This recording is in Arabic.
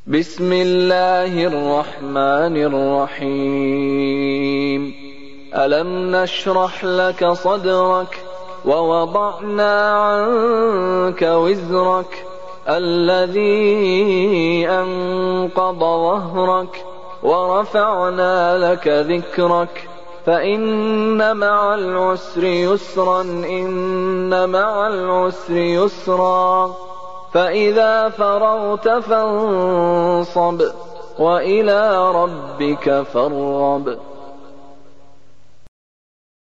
بسم الله الرحمن الرحيم ألم نشرح لك صدرك ووضعنا عنك وزرك الذي أنقض ظهرك ورفعنا لك ذكرك فإن مع العسر يسرا إن مع العسر يسرا فإذا فرغت فانصب وإلى ربك فارغب